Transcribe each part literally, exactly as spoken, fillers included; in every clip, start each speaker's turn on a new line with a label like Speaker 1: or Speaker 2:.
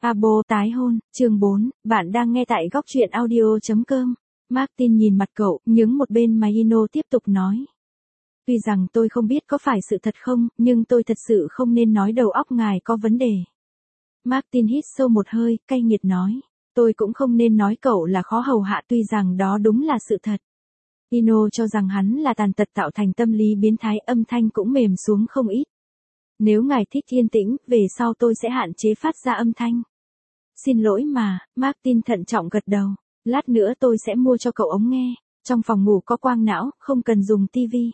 Speaker 1: Abo tái hôn, chương bốn, bạn đang nghe tại góc truyện audio.com. Martin nhìn mặt cậu, nhướng một bên máy Ino tiếp tục nói. Tuy rằng tôi không biết có phải sự thật không, nhưng tôi thật sự không nên nói đầu óc ngài có vấn đề. Martin hít sâu một hơi, cay nghiệt nói. Tôi cũng không nên nói cậu là khó hầu hạ tuy rằng đó đúng là sự thật. Ino cho rằng hắn là tàn tật tạo thành tâm lý biến thái, âm thanh cũng mềm xuống không ít. Nếu ngài thích yên tĩnh, về sau tôi sẽ hạn chế phát ra âm thanh. Xin lỗi mà, Martin thận trọng gật đầu. Lát nữa tôi sẽ mua cho cậu ống nghe. Trong phòng ngủ có quang não, không cần dùng tivi.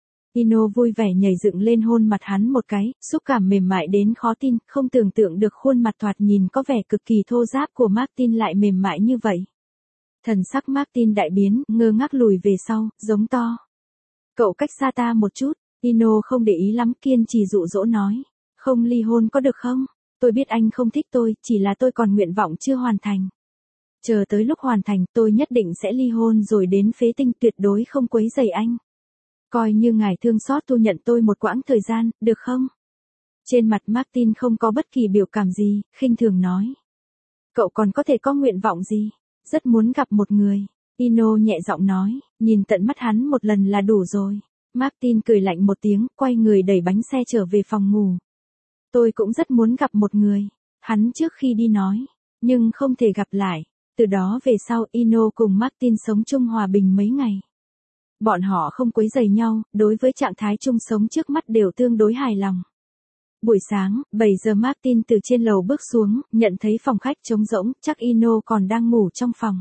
Speaker 1: Ino vui vẻ nhảy dựng lên hôn mặt hắn một cái, xúc cảm mềm mại đến khó tin, không tưởng tượng được khuôn mặt thoạt nhìn có vẻ cực kỳ thô ráp của Martin lại mềm mại như vậy. Thần sắc Martin đại biến, ngơ ngác lùi về sau, giống to. Cậu cách xa ta một chút. Ino không để ý lắm, kiên trì dụ dỗ nói. Không ly hôn có được không? Tôi biết anh không thích tôi, chỉ là tôi còn nguyện vọng chưa hoàn thành. Chờ tới lúc hoàn thành, tôi nhất định sẽ ly hôn rồi đến phế tinh, tuyệt đối không quấy rầy anh. Coi như ngài thương xót thu nhận tôi một quãng thời gian, được không? Trên mặt Martin không có bất kỳ biểu cảm gì, khinh thường nói. Cậu còn có thể có nguyện vọng gì? Rất muốn gặp một người. Ino nhẹ giọng nói, nhìn tận mắt hắn một lần là đủ rồi. Martin cười lạnh một tiếng, quay người đẩy bánh xe trở về phòng ngủ. Tôi cũng rất muốn gặp một người. Hắn trước khi đi nói. Nhưng không thể gặp lại. Từ đó về sau Ino cùng Martin sống chung hòa bình mấy ngày. Bọn họ không quấy rầy nhau, đối với trạng thái chung sống trước mắt đều tương đối hài lòng. Buổi sáng, bảy giờ Martin từ trên lầu bước xuống, nhận thấy phòng khách trống rỗng, chắc Ino còn đang ngủ trong phòng.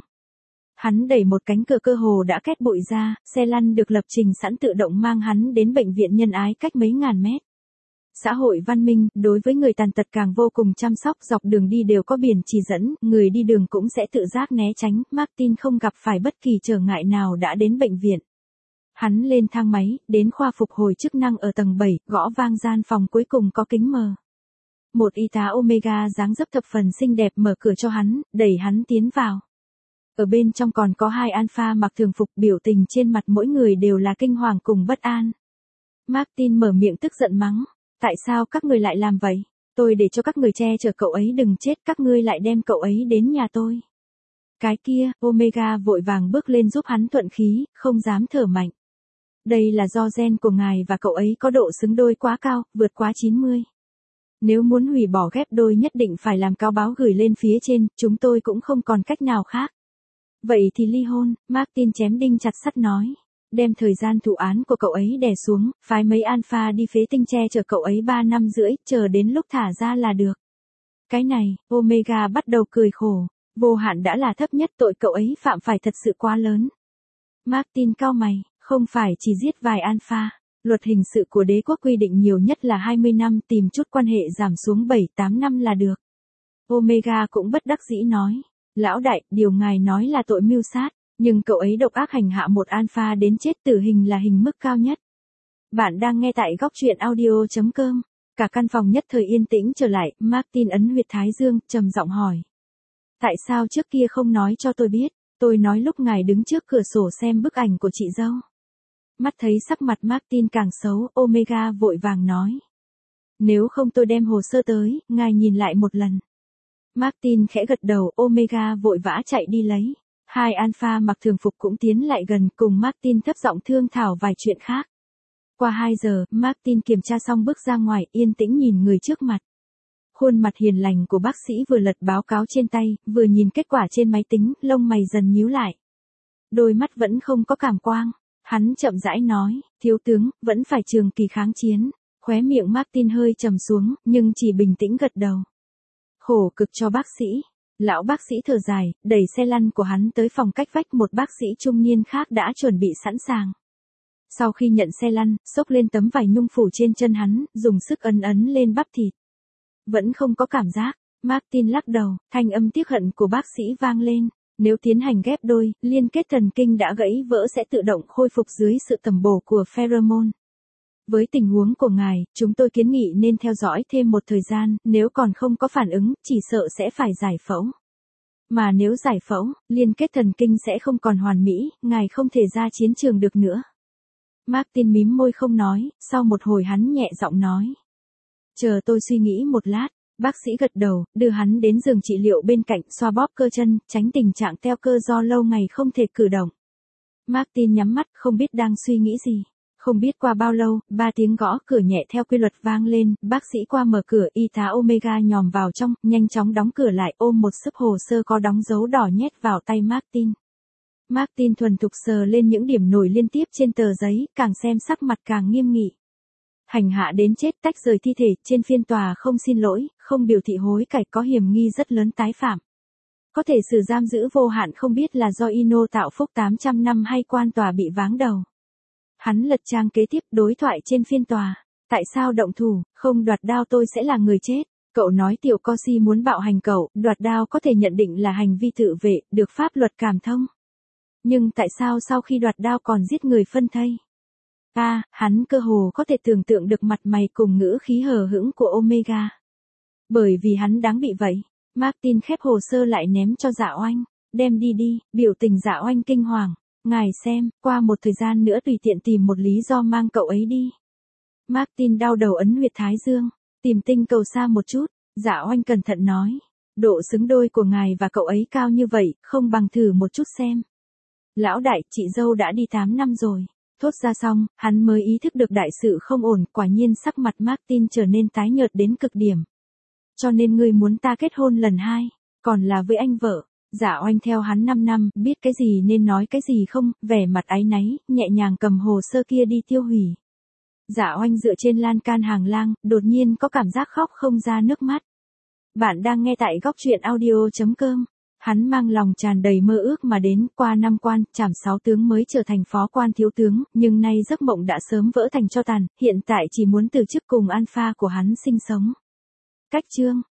Speaker 1: Hắn đẩy một cánh cửa cơ hồ đã két bụi ra, xe lăn được lập trình sẵn tự động mang hắn đến bệnh viện nhân ái cách mấy ngàn mét. Xã hội văn minh, đối với người tàn tật càng vô cùng chăm sóc, dọc đường đi đều có biển chỉ dẫn, người đi đường cũng sẽ tự giác né tránh, Martin không gặp phải bất kỳ trở ngại nào đã đến bệnh viện. Hắn lên thang máy, đến khoa phục hồi chức năng ở tầng bảy, gõ vang gian phòng cuối cùng có kính mờ. Một y tá Omega dáng dấp thập phần xinh đẹp mở cửa cho hắn, đẩy hắn tiến vào. Ở bên trong còn có hai alpha mặc thường phục, biểu tình trên mặt mỗi người đều là kinh hoàng cùng bất an. Martin mở miệng tức giận mắng. Tại sao các người lại làm vậy? Tôi để cho các người che chở cậu ấy đừng chết, các ngươi lại đem cậu ấy đến nhà tôi. Cái kia, Omega vội vàng bước lên giúp hắn thuận khí, không dám thở mạnh. Đây là do gen của ngài và cậu ấy có độ xứng đôi quá cao, vượt quá chín mươi. Nếu muốn hủy bỏ ghép đôi nhất định phải làm cáo báo gửi lên phía trên, chúng tôi cũng không còn cách nào khác. Vậy thì ly hôn, Martin chém đinh chặt sắt nói. Đem thời gian thụ án của cậu ấy đè xuống, phái mấy alpha đi phế tinh che chở cậu ấy ba năm rưỡi, chờ đến lúc thả ra là được. Cái này, Omega bắt đầu cười khổ. Vô hạn đã là thấp nhất, tội cậu ấy phạm phải thật sự quá lớn. Martin cau mày, không phải chỉ giết vài alpha. Luật hình sự của đế quốc quy định nhiều nhất là hai mươi năm, tìm chút quan hệ giảm xuống bảy tám năm là được. Omega cũng bất đắc dĩ nói. Lão đại, điều ngài nói là tội mưu sát. Nhưng cậu ấy độc ác hành hạ một alpha đến chết, tử hình là hình mức cao nhất. Bạn đang nghe tại góc truyện audio.com. Cả căn phòng nhất thời yên tĩnh trở lại, Martin ấn huyệt thái dương, trầm giọng hỏi. Tại sao trước kia không nói cho tôi biết? Tôi nói lúc ngài đứng trước cửa sổ xem bức ảnh của chị dâu. Mắt thấy sắc mặt Martin càng xấu, Omega vội vàng nói. Nếu không tôi đem hồ sơ tới, ngài nhìn lại một lần. Martin khẽ gật đầu, Omega vội vã chạy đi lấy. Hai alpha mặc thường phục cũng tiến lại gần, cùng Martin thấp giọng thương thảo vài chuyện khác. Qua hai giờ, Martin kiểm tra xong bước ra ngoài, yên tĩnh nhìn người trước mặt. Khuôn mặt hiền lành của bác sĩ vừa lật báo cáo trên tay, vừa nhìn kết quả trên máy tính, lông mày dần nhíu lại. Đôi mắt vẫn không có cảm quang. Hắn chậm rãi nói, thiếu tướng, vẫn phải trường kỳ kháng chiến. Khóe miệng Martin hơi trầm xuống, nhưng chỉ bình tĩnh gật đầu. Khổ cực cho bác sĩ. Lão bác sĩ thở dài, đẩy xe lăn của hắn tới phòng cách vách, một bác sĩ trung niên khác đã chuẩn bị sẵn sàng. Sau khi nhận xe lăn, xốc lên tấm vải nhung phủ trên chân hắn, dùng sức ấn ấn lên bắp thịt. Vẫn không có cảm giác. Martin lắc đầu, thanh âm tiếc hận của bác sĩ vang lên. Nếu tiến hành ghép đôi, liên kết thần kinh đã gãy vỡ sẽ tự động khôi phục dưới sự tầm bổ của pheromone. Với tình huống của ngài, chúng tôi kiến nghị nên theo dõi thêm một thời gian, nếu còn không có phản ứng, chỉ sợ sẽ phải giải phẫu. Mà nếu giải phẫu, liên kết thần kinh sẽ không còn hoàn mỹ, ngài không thể ra chiến trường được nữa. Martin mím môi không nói, sau một hồi hắn nhẹ giọng nói. Chờ tôi suy nghĩ một lát, Bác sĩ gật đầu, đưa hắn đến giường trị liệu bên cạnh, xoa bóp cơ chân, tránh tình trạng teo cơ do lâu ngày không thể cử động. Martin nhắm mắt, không biết đang suy nghĩ gì. Không biết qua bao lâu, ba tiếng gõ cửa nhẹ theo quy luật vang lên, bác sĩ qua mở cửa, y tá Omega nhòm vào trong, nhanh chóng đóng cửa lại, ôm một xấp hồ sơ có đóng dấu đỏ nhét vào tay Martin. Martin thuần thục sờ lên những điểm nổi liên tiếp trên tờ giấy, càng xem sắc mặt càng nghiêm nghị. Hành hạ đến chết, tách rời thi thể, trên phiên tòa không xin lỗi, không biểu thị hối cải, có hiểm nghi rất lớn tái phạm. Có thể xử giam giữ vô hạn, không biết là do Ino tạo phúc tám trăm năm hay quan tòa bị váng đầu. Hắn lật trang kế tiếp, đối thoại trên phiên tòa. Tại sao động thủ, không đoạt đao tôi sẽ là người chết. Cậu nói tiểu Corsi muốn bạo hành cậu, đoạt đao có thể nhận định là hành vi tự vệ, được pháp luật cảm thông. Nhưng tại sao sau khi đoạt đao còn giết người phân thây? À, hắn cơ hồ có thể tưởng tượng được mặt mày cùng ngữ khí hờ hững của Omega. Bởi vì hắn đáng bị vậy. Martin khép hồ sơ lại ném cho Dạ Oanh. Đem đi đi, biểu tình Dạ Oanh kinh hoàng. Ngài xem, qua một thời gian nữa tùy tiện tìm một lý do mang cậu ấy đi. Martin đau đầu ấn huyệt thái dương. Tìm tinh cầu xa một chút. Dạ Oanh cẩn thận nói. Độ xứng đôi của ngài và cậu ấy cao như vậy, không bằng thử một chút xem. Lão đại, chị dâu đã đi tám năm rồi. Thốt ra xong, hắn mới ý thức được đại sự không ổn, quả nhiên sắc mặt Martin trở nên tái nhợt đến cực điểm. Cho nên ngươi muốn ta kết hôn lần hai, còn là với anh vợ. Dạ Oanh theo hắn năm năm, biết cái gì nên nói cái gì không, vẻ mặt áy náy, nhẹ nhàng cầm hồ sơ kia đi tiêu hủy. Dạ Oanh dựa trên lan can hàng lang, đột nhiên có cảm giác khóc không ra nước mắt. Bạn đang nghe tại góc truyện audio chấm com. Hắn mang lòng tràn đầy mơ ước mà đến, qua năm quan, trảm sáu tướng mới trở thành phó quan thiếu tướng, nhưng nay giấc mộng đã sớm vỡ thành tro tàn, hiện tại chỉ muốn từ chức cùng alpha của hắn sinh sống. Cách chương